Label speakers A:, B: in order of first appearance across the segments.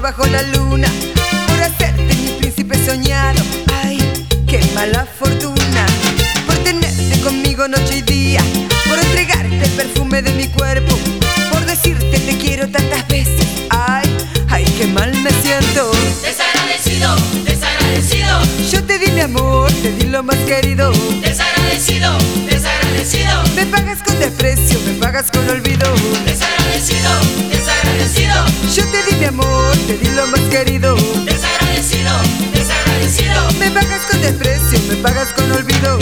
A: bajo la luna por hacerte mi príncipe soñado. Ay, qué mala fortuna por tenerte conmigo noche y día, por entregarte el perfume de mi cuerpo, por decirte te quiero tantas veces. Ay, ay, qué mal me siento.
B: Desagradecido, desagradecido.
A: Yo te di mi amor, te di lo más querido.
B: Desagradecido, desagradecido.
A: Me pagas con desprecio, me pagas con olvido.
B: Desagradecido, desagradecido.
A: Yo te di mi amor, te di lo más querido.
B: Desagradecido, desagradecido.
A: Me pagas con desprecio, me pagas con olvido.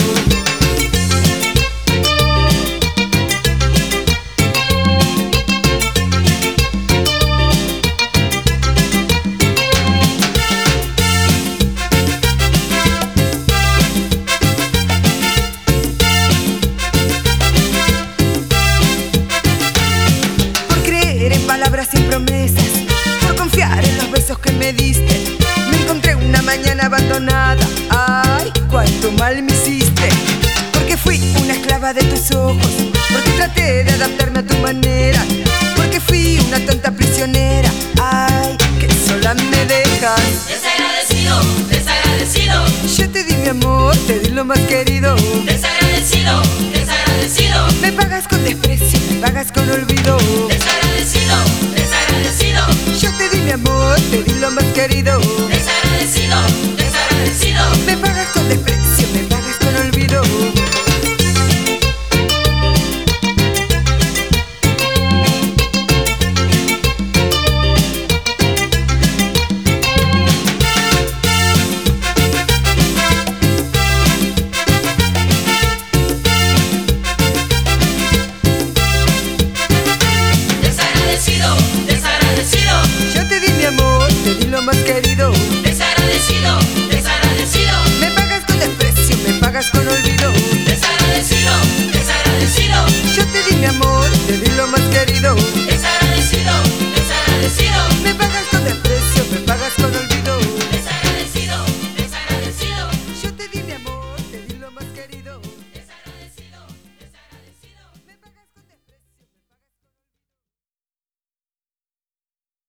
A: Palabras sin promesas, por confiar en los besos que me diste, me encontré una mañana abandonada. Ay, cuánto mal me hiciste, porque fui una esclava de tus ojos, porque traté de adaptarme a tu manera, porque fui una tonta prisionera. Ay, que sola me dejas.
B: Desagradecido, desagradecido.
A: Yo te di mi amor, te di lo más querido.
B: Desagradecido, desagradecido.
A: Me pagas con desprecio, me pagas con olvido.
B: Desagradecido, desagradecido.
A: Yo te di mi amor, te di lo más querido.
B: Desagradecido, desagradecido.
A: Me pagas con desprecio.